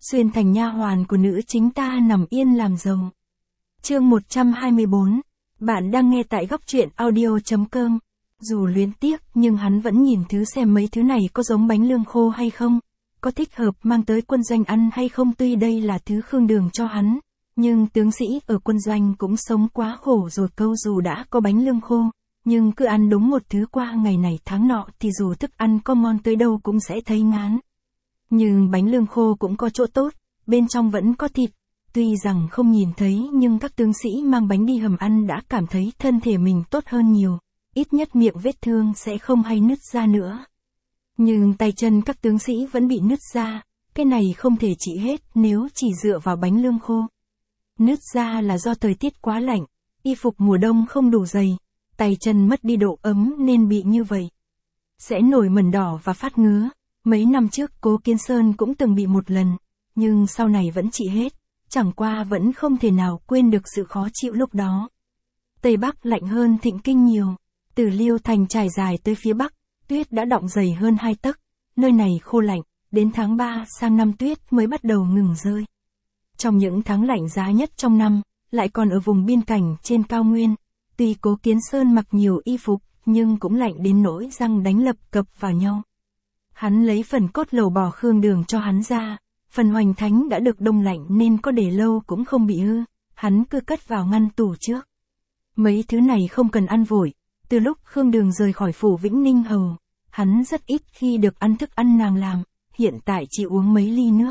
xuyên thành nha hoàn của nữ chính ta nằm yên làm rồng. Chương 124. Bạn đang nghe tại góc truyện audio.com. Dù luyến tiếc nhưng hắn vẫn nhìn thứ xem mấy thứ này có giống bánh lương khô hay không, có thích hợp mang tới quân doanh ăn hay không. Tuy đây là thứ Khương Đường cho hắn, nhưng tướng sĩ ở quân doanh cũng sống quá khổ rồi, câu dù đã có bánh lương khô, nhưng cứ ăn đúng một thứ qua ngày này tháng nọ thì dù thức ăn có ngon tới đâu cũng sẽ thấy ngán. Nhưng bánh lương khô cũng có chỗ tốt, bên trong vẫn có thịt. Tuy rằng không nhìn thấy nhưng các tướng sĩ mang bánh đi hầm ăn đã cảm thấy thân thể mình tốt hơn nhiều, ít nhất miệng vết thương sẽ không hay nứt ra nữa. Nhưng tay chân các tướng sĩ vẫn bị nứt ra, cái này không thể trị hết nếu chỉ dựa vào bánh lương khô. Nứt ra là do thời tiết quá lạnh, y phục mùa đông không đủ dày, tay chân mất đi độ ấm nên bị như vậy. Sẽ nổi mẩn đỏ và phát ngứa. Mấy năm trước Cố Kiến Sơn cũng từng bị một lần, nhưng sau này vẫn trị hết, chẳng qua vẫn không thể nào quên được sự khó chịu lúc đó. Tây Bắc lạnh hơn Thịnh Kinh nhiều, từ Liêu Thành trải dài tới phía Bắc, tuyết đã đọng dày hơn 2 tấc, nơi này khô lạnh, đến tháng 3 sang năm tuyết mới bắt đầu ngừng rơi. Trong những tháng lạnh giá nhất trong năm, lại còn ở vùng biên cảnh trên cao nguyên, tuy Cố Kiến Sơn mặc nhiều y phục, nhưng cũng lạnh đến nỗi răng đánh lập cập vào nhau. Hắn lấy phần cốt lầu bò Khương Đường cho hắn ra, phần hoành thánh đã được đông lạnh nên có để lâu cũng không bị hư, hắn cứ cất vào ngăn tủ trước. Mấy thứ này không cần ăn vội, từ lúc Khương Đường rời khỏi phủ Vĩnh Ninh Hầu, hắn rất ít khi được ăn thức ăn nàng làm, hiện tại chỉ uống mấy ly nước.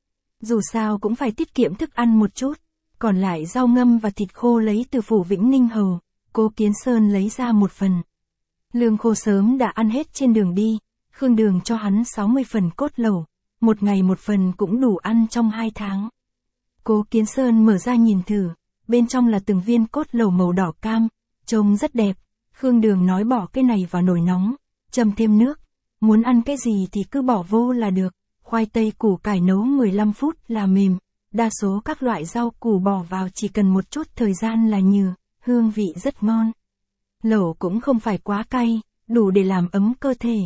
Dù sao cũng phải tiết kiệm thức ăn một chút, còn lại rau ngâm và thịt khô lấy từ phủ Vĩnh Ninh Hầu, Cố Kiến Sơn lấy ra một phần. Lương khô sớm đã ăn hết trên đường đi, Khương Đường cho hắn 60 phần cốt lẩu, một ngày một phần cũng đủ ăn trong 2 tháng. Cố Kiến Sơn mở ra nhìn thử, bên trong là từng viên cốt lẩu màu đỏ cam, trông rất đẹp. Khương Đường nói bỏ cái này vào nồi nóng, châm thêm nước, muốn ăn cái gì thì cứ bỏ vô là được, khoai tây củ cải nấu 15 phút là mềm, đa số các loại rau củ bỏ vào chỉ cần một chút thời gian là nhừ, hương vị rất ngon. Lẩu cũng không phải quá cay, đủ để làm ấm cơ thể.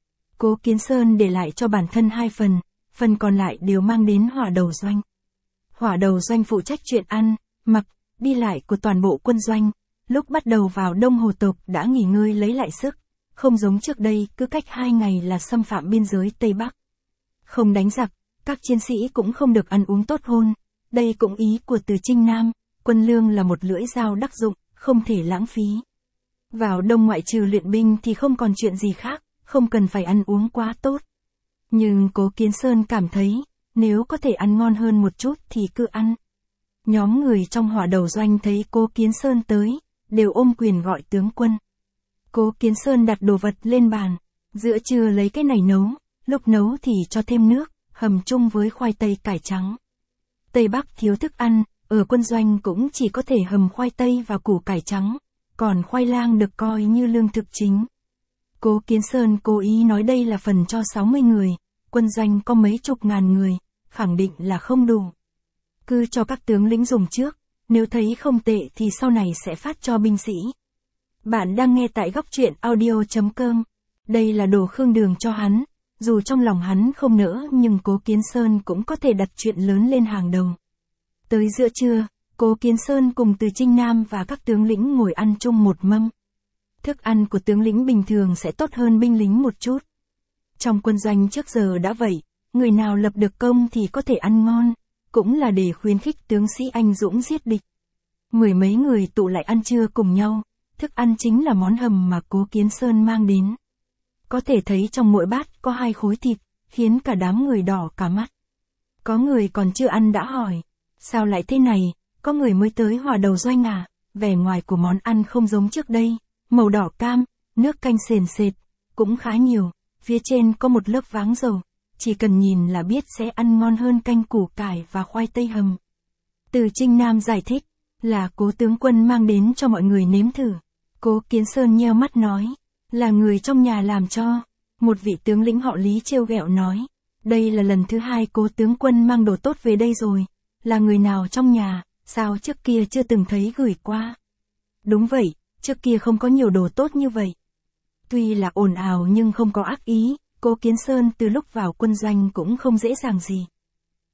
Cố Kiến Sơn để lại cho bản thân 2 phần còn lại đều mang đến hỏa đầu doanh. Hỏa đầu doanh phụ trách chuyện ăn, mặc, đi lại của toàn bộ quân doanh, lúc bắt đầu vào Đông Hồ tộc đã nghỉ ngơi lấy lại sức, không giống trước đây cứ cách 2 ngày là xâm phạm biên giới Tây Bắc. Không đánh giặc, các chiến sĩ cũng không được ăn uống tốt hơn, đây cũng ý của Từ Trinh Nam, quân lương là một lưỡi dao đắc dụng, không thể lãng phí. Vào Đông ngoại trừ luyện binh thì không còn chuyện gì khác, không cần phải ăn uống quá tốt. Nhưng Cố Kiến Sơn cảm thấy, nếu có thể ăn ngon hơn một chút thì cứ ăn. Nhóm người trong hỏa đầu doanh thấy Cố Kiến Sơn tới, đều ôm quyền gọi tướng quân. Cố Kiến Sơn đặt đồ vật lên bàn, giữa trưa lấy cái này nấu, lúc nấu thì cho thêm nước, hầm chung với khoai tây cải trắng. Tây Bắc thiếu thức ăn, ở quân doanh cũng chỉ có thể hầm khoai tây và củ cải trắng, còn khoai lang được coi như lương thực chính. Cố Kiến Sơn cố ý nói đây là phần cho 60 người, quân doanh có mấy chục ngàn người, khẳng định là không đủ. Cứ cho các tướng lĩnh dùng trước, nếu thấy không tệ thì sau này sẽ phát cho binh sĩ. Bạn đang nghe tại góc truyện audio.com. Đây là đồ Khương Đường cho hắn, dù trong lòng hắn không nỡ nhưng Cố Kiến Sơn cũng có thể đặt chuyện lớn lên hàng đầu. Tới giữa trưa, Cố Kiến Sơn cùng Từ Trinh Nam và các tướng lĩnh ngồi ăn chung một mâm. Thức ăn của tướng lĩnh bình thường sẽ tốt hơn binh lính một chút. Trong quân doanh trước giờ đã vậy, người nào lập được công thì có thể ăn ngon, cũng là để khuyến khích tướng sĩ anh dũng giết địch. 10 mấy người tụ lại ăn trưa cùng nhau, thức ăn chính là món hầm mà Cố Kiến Sơn mang đến. Có thể thấy trong mỗi bát có 2 khối thịt, khiến cả đám người đỏ cả mắt. Có người còn chưa ăn đã hỏi, sao lại thế này, có người mới tới hỏa đầu doanh à, vẻ ngoài của món ăn không giống trước đây. Màu đỏ cam, nước canh sền sệt, cũng khá nhiều, phía trên có một lớp váng dầu, chỉ cần nhìn là biết sẽ ăn ngon hơn canh củ cải và khoai tây hầm. Từ Trinh Nam giải thích, là Cố tướng quân mang đến cho mọi người nếm thử. Cố Kiến Sơn nheo mắt nói, là người trong nhà làm cho. Một vị tướng lĩnh họ Lý trêu ghẹo nói, đây là lần thứ 2 Cố tướng quân mang đồ tốt về đây rồi, là người nào trong nhà, sao trước kia chưa từng thấy gửi qua. Đúng vậy. Trước kia không có nhiều đồ tốt như vậy. Tuy là ồn ào nhưng không có ác ý, Cố Kiến Sơn từ lúc vào quân doanh cũng không dễ dàng gì.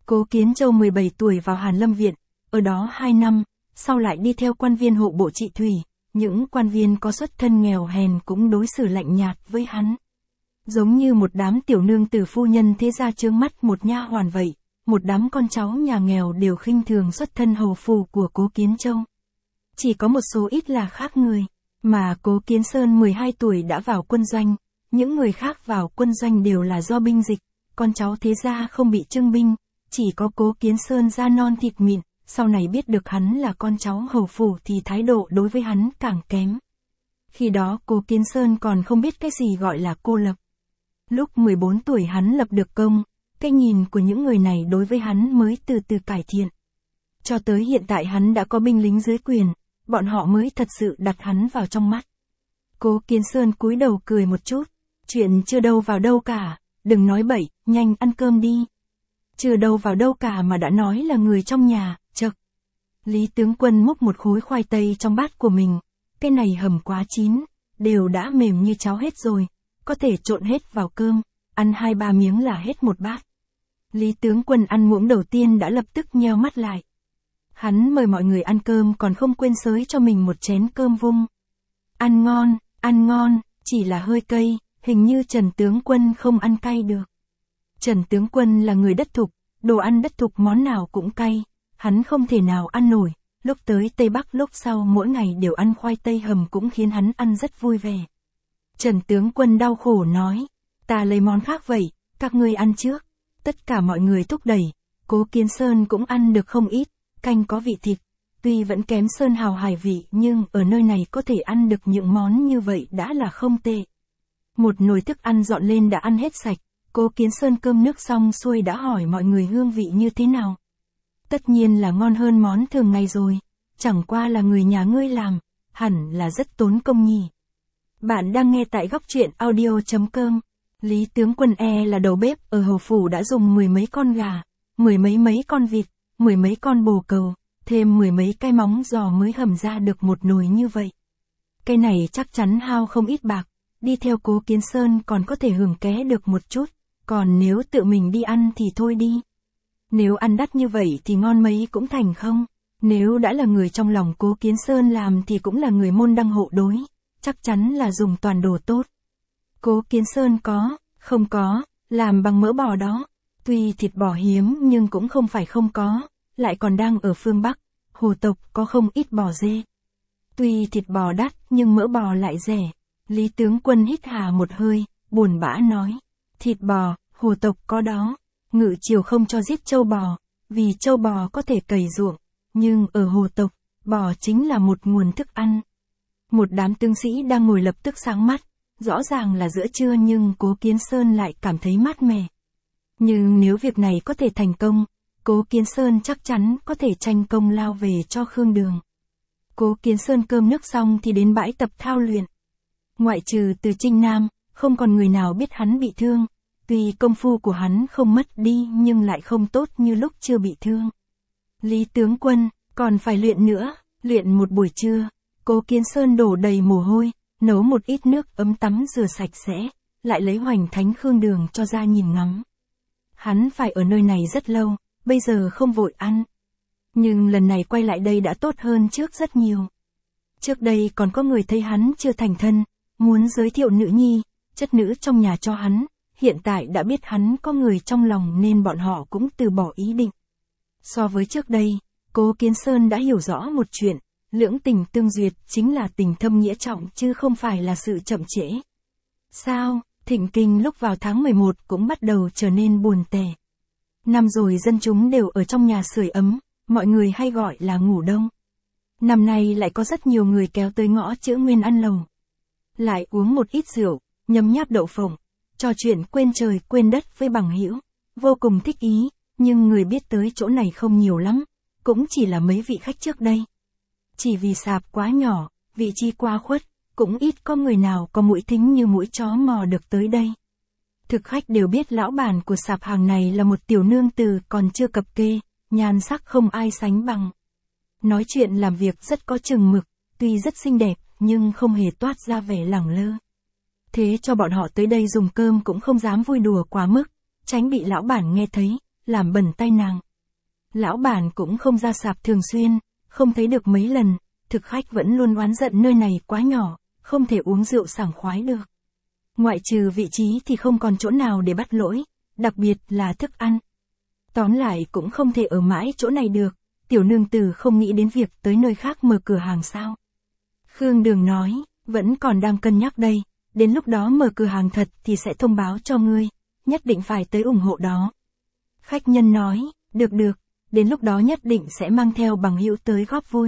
Cố Kiến Châu 17 tuổi vào Hàn Lâm Viện, ở đó 2 năm, sau lại đi theo quan viên hộ bộ trị thủy, những quan viên có xuất thân nghèo hèn cũng đối xử lạnh nhạt với hắn. Giống như một đám tiểu nương tử phu nhân thế gia chướng mắt một nha hoàn vậy, một đám con cháu nhà nghèo đều khinh thường xuất thân hầu phủ của Cố Kiến Châu. Chỉ có một số ít là khác người, mà Cố Kiến Sơn 12 tuổi đã vào quân doanh, những người khác vào quân doanh đều là do binh dịch, con cháu thế gia không bị trưng binh, chỉ có Cố Kiến Sơn da non thịt mịn, sau này biết được hắn là con cháu hầu phủ thì thái độ đối với hắn càng kém. Khi đó Cố Kiến Sơn còn không biết cái gì gọi là cô lập. Lúc 14 tuổi hắn lập được công, cái nhìn của những người này đối với hắn mới từ từ cải thiện. Cho tới hiện tại hắn đã có binh lính dưới quyền, bọn họ mới thật sự đặt hắn vào trong mắt. Cố Kiến Sơn cúi đầu cười một chút, chuyện chưa đâu vào đâu cả, đừng nói bậy, nhanh ăn cơm đi. Chưa đâu vào đâu cả mà đã nói là người trong nhà, chậc. Lý tướng quân múc một khối khoai tây trong bát của mình, cái này hầm quá chín, đều đã mềm như cháo hết rồi, có thể trộn hết vào cơm, ăn 2-3 miếng là hết một bát. Lý tướng quân ăn muỗng đầu tiên đã lập tức nheo mắt lại. Hắn mời mọi người ăn cơm còn không quên xới cho mình một chén cơm vung. Ăn ngon, chỉ là hơi cay, hình như Trần tướng quân không ăn cay được. Trần tướng quân là người đất thục, đồ ăn đất thục món nào cũng cay, hắn không thể nào ăn nổi, lúc tới Tây Bắc lúc sau mỗi ngày đều ăn khoai tây hầm cũng khiến hắn ăn rất vui vẻ. Trần tướng quân đau khổ nói, ta lấy món khác vậy, các ngươi ăn trước. Tất cả mọi người thúc đẩy, Cố Kiến Sơn cũng ăn được không ít, canh có vị thịt, tuy vẫn kém sơn hào hải vị nhưng ở nơi này có thể ăn được những món như vậy đã là không tệ. Một nồi thức ăn dọn lên đã ăn hết sạch, Cố Kiến Sơn cơm nước xong xuôi đã hỏi mọi người hương vị như thế nào. Tất nhiên là ngon hơn món thường ngày rồi, chẳng qua là người nhà ngươi làm, hẳn là rất tốn công nhỉ. Bạn đang nghe tại góc truyện audio.com. Lý tướng quân là đầu bếp ở hầu phủ đã dùng 10 mấy con gà, 10 mấy con vịt, 10 mấy con bồ câu, thêm 10 mấy cái móng giò mới hầm ra được một nồi như vậy. Cái này chắc chắn hao không ít bạc, đi theo Cố Kiến Sơn còn có thể hưởng ké được một chút, còn nếu tự mình đi ăn thì thôi đi. Nếu ăn đắt như vậy thì ngon mấy cũng thành không, nếu đã là người trong lòng Cố Kiến Sơn làm thì cũng là người môn đăng hộ đối, chắc chắn là dùng toàn đồ tốt. Cố Kiến Sơn không có, làm bằng mỡ bò đó, tuy thịt bò hiếm nhưng cũng không phải không có, lại còn đang ở phương Bắc, hồ tộc có không ít bò dê. Tuy thịt bò đắt nhưng mỡ bò lại rẻ. Lý tướng quân hít hà một hơi, buồn bã nói, thịt bò, hồ tộc có đó, Ngự triều không cho giết trâu bò, vì trâu bò có thể cày ruộng, nhưng ở hồ tộc, bò chính là một nguồn thức ăn. Một đám tướng sĩ đang ngồi lập tức sáng mắt, rõ ràng là giữa trưa nhưng Cố Kiến Sơn lại cảm thấy mát mẻ. Nhưng nếu việc này có thể thành công, Cố Kiến Sơn chắc chắn có thể tranh công lao về cho Khương Đường. Cố Kiến Sơn cơm nước xong thì đến bãi tập thao luyện. Ngoại trừ Từ Trinh Nam, không còn người nào biết hắn bị thương. Tuy công phu của hắn không mất đi nhưng lại không tốt như lúc chưa bị thương. Lý tướng quân, còn phải luyện nữa, luyện một buổi trưa. Cố Kiến Sơn đổ đầy mồ hôi, nấu một ít nước ấm tắm rửa sạch sẽ, lại lấy hoành thánh Khương Đường cho ra nhìn ngắm. Hắn phải ở nơi này rất lâu, bây giờ không vội ăn. Nhưng lần này quay lại đây đã tốt hơn trước rất nhiều. Trước đây còn có người thấy hắn chưa thành thân, muốn giới thiệu nữ nhi, chất nữ trong nhà cho hắn, hiện tại đã biết hắn có người trong lòng nên bọn họ cũng từ bỏ ý định. So với trước đây, Cố Kiến Sơn đã hiểu rõ một chuyện, lưỡng tình tương duyệt chính là tình thâm nghĩa trọng chứ không phải là sự chậm trễ. Sao, thịnh kinh lúc vào tháng 11 cũng bắt đầu trở nên buồn tẻ. Năm rồi dân chúng đều ở trong nhà sưởi ấm, mọi người hay gọi là ngủ đông. Năm nay lại có rất nhiều người kéo tới ngõ Chữ Nguyên ăn lẩu. Lại uống một ít rượu, nhấm nháp đậu phộng, trò chuyện quên trời quên đất với bằng hữu, vô cùng thích ý, nhưng người biết tới chỗ này không nhiều lắm, cũng chỉ là mấy vị khách trước đây. Chỉ vì sạp quá nhỏ, vị trí quá khuất, cũng ít có người nào có mũi thính như mũi chó mò được tới đây. Thực khách đều biết lão bản của sạp hàng này là một tiểu nương tử còn chưa cập kê, nhan sắc không ai sánh bằng. Nói chuyện làm việc rất có chừng mực, tuy rất xinh đẹp, nhưng không hề toát ra vẻ lẳng lơ. Thế cho bọn họ tới đây dùng cơm cũng không dám vui đùa quá mức, tránh bị lão bản nghe thấy, làm bẩn tay nàng. Lão bản cũng không ra sạp thường xuyên, không thấy được mấy lần, thực khách vẫn luôn oán giận nơi này quá nhỏ, không thể uống rượu sảng khoái được. Ngoại trừ vị trí thì không còn chỗ nào để bắt lỗi, đặc biệt là thức ăn. Tóm lại cũng không thể ở mãi chỗ này được, tiểu nương tử không nghĩ đến việc tới nơi khác mở cửa hàng sao. Khương Đường nói, vẫn còn đang cân nhắc đây, đến lúc đó mở cửa hàng thật thì sẽ thông báo cho ngươi, nhất định phải tới ủng hộ đó. Khách nhân nói, được, đến lúc đó nhất định sẽ mang theo bằng hữu tới góp vui.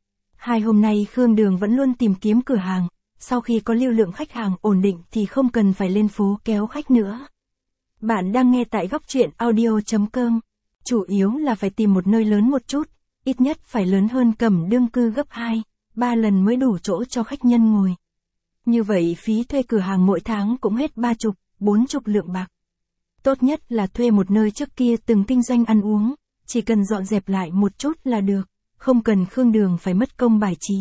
2 hôm nay Khương Đường vẫn luôn tìm kiếm cửa hàng, sau khi có lưu lượng khách hàng ổn định thì không cần phải lên phố kéo khách nữa. Bạn đang nghe tại góc truyện audio.com, chủ yếu là phải tìm một nơi lớn một chút, ít nhất phải lớn hơn Cẩm Đương Cư gấp 2, 3 lần mới đủ chỗ cho khách nhân ngồi. Như vậy phí thuê cửa hàng mỗi tháng cũng hết 30, 40 lượng bạc. Tốt nhất là thuê một nơi trước kia từng kinh doanh ăn uống, chỉ cần dọn dẹp lại một chút là được, không cần Khương Đường phải mất công bài trí.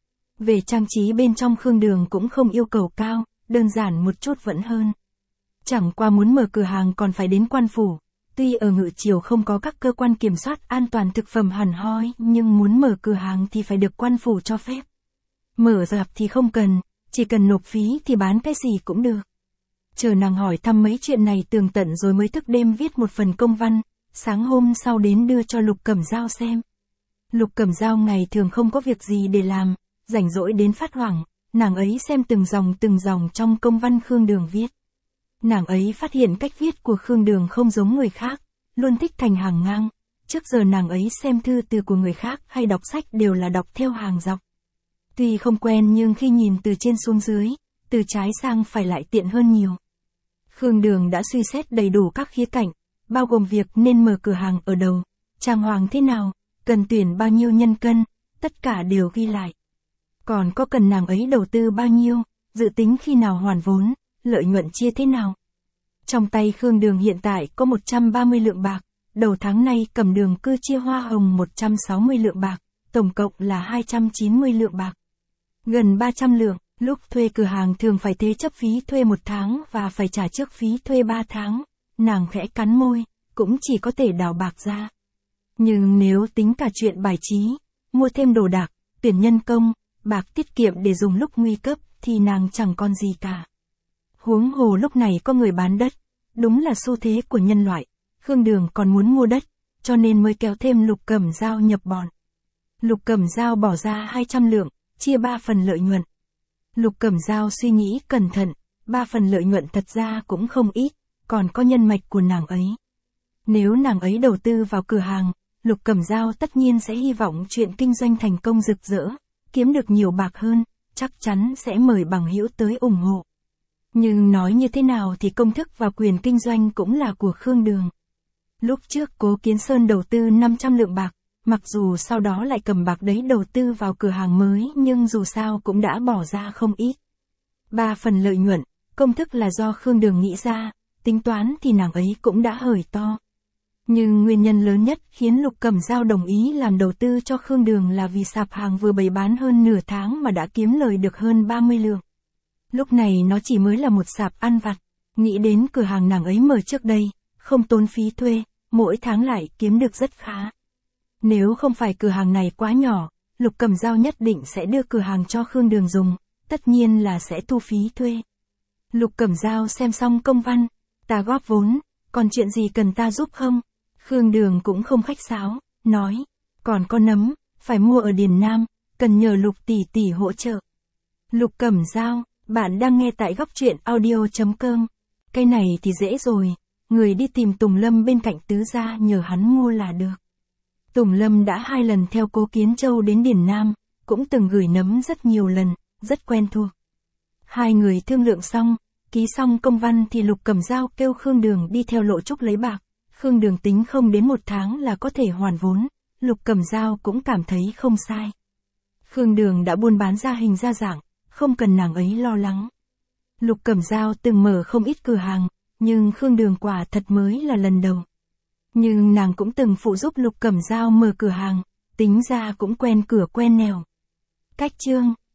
Về trang trí bên trong Khương Đường cũng không yêu cầu cao, đơn giản một chút vẫn hơn. Chẳng qua muốn mở cửa hàng còn phải đến quan phủ, tuy ở Ngự Triều không có các cơ quan kiểm soát an toàn thực phẩm hẳn hoi, nhưng muốn mở cửa hàng thì phải được quan phủ cho phép. Mở rạp thì không cần, chỉ cần nộp phí thì bán cái gì cũng được. Chờ nàng hỏi thăm mấy chuyện này tường tận rồi mới thức đêm viết một phần công văn, sáng hôm sau đến đưa cho Lục Cẩm Dao xem. Lục Cẩm Dao ngày thường không có việc gì để làm, rảnh rỗi đến phát hoảng, nàng ấy xem từng dòng trong công văn Khương Đường viết. Nàng ấy phát hiện cách viết của Khương Đường không giống người khác, luôn thích thành hàng ngang, trước giờ nàng ấy xem thư từ của người khác hay đọc sách đều là đọc theo hàng dọc. Tuy không quen nhưng khi nhìn từ trên xuống dưới, từ trái sang phải lại tiện hơn nhiều. Khương Đường đã suy xét đầy đủ các khía cạnh, bao gồm việc nên mở cửa hàng ở đâu, trang hoàng thế nào, cần tuyển bao nhiêu nhân cân, tất cả đều ghi lại. Còn có cần nàng ấy đầu tư bao nhiêu, dự tính khi nào hoàn vốn, lợi nhuận chia thế nào. Trong tay Khương Đường hiện tại có 130 lượng bạc, đầu tháng này Cẩm Đường Cư chia hoa hồng 160 lượng bạc, tổng cộng là 290 lượng bạc. Gần 300 lượng, lúc thuê cửa hàng thường phải thế chấp phí thuê 1 tháng và phải trả trước phí thuê 3 tháng, nàng khẽ cắn môi, cũng chỉ có thể đào bạc ra. Nhưng nếu tính cả chuyện bài trí, mua thêm đồ đạc, tuyển nhân công, bạc tiết kiệm để dùng lúc nguy cấp thì nàng chẳng còn gì cả. Huống hồ lúc này có người bán đất, đúng là xu thế của nhân loại, Khương Đường còn muốn mua đất, cho nên mới kéo thêm Lục Cẩm Dao nhập bọn. Lục Cẩm Dao bỏ ra 200 lượng, chia 3 phần lợi nhuận. Lục Cẩm Dao suy nghĩ cẩn thận, 3 phần lợi nhuận thật ra cũng không ít, còn có nhân mạch của nàng ấy. Nếu nàng ấy đầu tư vào cửa hàng, Lục Cẩm Dao tất nhiên sẽ hy vọng chuyện kinh doanh thành công rực rỡ, kiếm được nhiều bạc hơn, chắc chắn sẽ mời bằng hữu tới ủng hộ. Nhưng nói như thế nào thì công thức và quyền kinh doanh cũng là của Khương Đường. Lúc trước Cố Kiến Sơn đầu tư 500 lượng bạc, mặc dù sau đó lại cầm bạc đấy đầu tư vào cửa hàng mới nhưng dù sao cũng đã bỏ ra không ít. 3 phần lợi nhuận, công thức là do Khương Đường nghĩ ra, tính toán thì nàng ấy cũng đã hởi to. Nhưng nguyên nhân lớn nhất khiến Lục Cẩm Dao đồng ý làm đầu tư cho Khương Đường là vì sạp hàng vừa bày bán hơn nửa tháng mà đã kiếm lời được hơn 30 lượng. Lúc này nó chỉ mới là một sạp ăn vặt, nghĩ đến cửa hàng nàng ấy mở trước đây, không tốn phí thuê, mỗi tháng lại kiếm được rất khá. Nếu không phải cửa hàng này quá nhỏ, Lục Cẩm Dao nhất định sẽ đưa cửa hàng cho Khương Đường dùng, tất nhiên là sẽ thu phí thuê. Lục Cẩm Dao xem xong công văn, ta góp vốn, còn chuyện gì cần ta giúp không? Khương Đường cũng không khách sáo, nói, còn có nấm, phải mua ở Điền Nam, cần nhờ Lục tỷ tỷ hỗ trợ. Lục Cẩm Dao, bạn đang nghe tại góc truyện audio.com. Cái này thì dễ rồi, người đi tìm Tùng Lâm bên cạnh Tứ gia nhờ hắn mua là được. Tùng Lâm đã 2 lần theo Cố Kiến Châu đến Điền Nam, cũng từng gửi nấm rất nhiều lần, rất quen thuộc. 2 người thương lượng xong, ký xong công văn thì Lục Cẩm Dao kêu Khương Đường đi theo Lộ Trúc lấy bạc. Khương Đường tính không đến 1 tháng là có thể hoàn vốn, Lục Cẩm Dao cũng cảm thấy không sai. Khương Đường đã buôn bán ra hình ra dạng, không cần nàng ấy lo lắng. Lục Cẩm Dao từng mở không ít cửa hàng, nhưng Khương Đường quả thật mới là lần đầu. Nhưng nàng cũng từng phụ giúp Lục Cẩm Dao mở cửa hàng, tính ra cũng quen cửa quen nẻo. Cách chương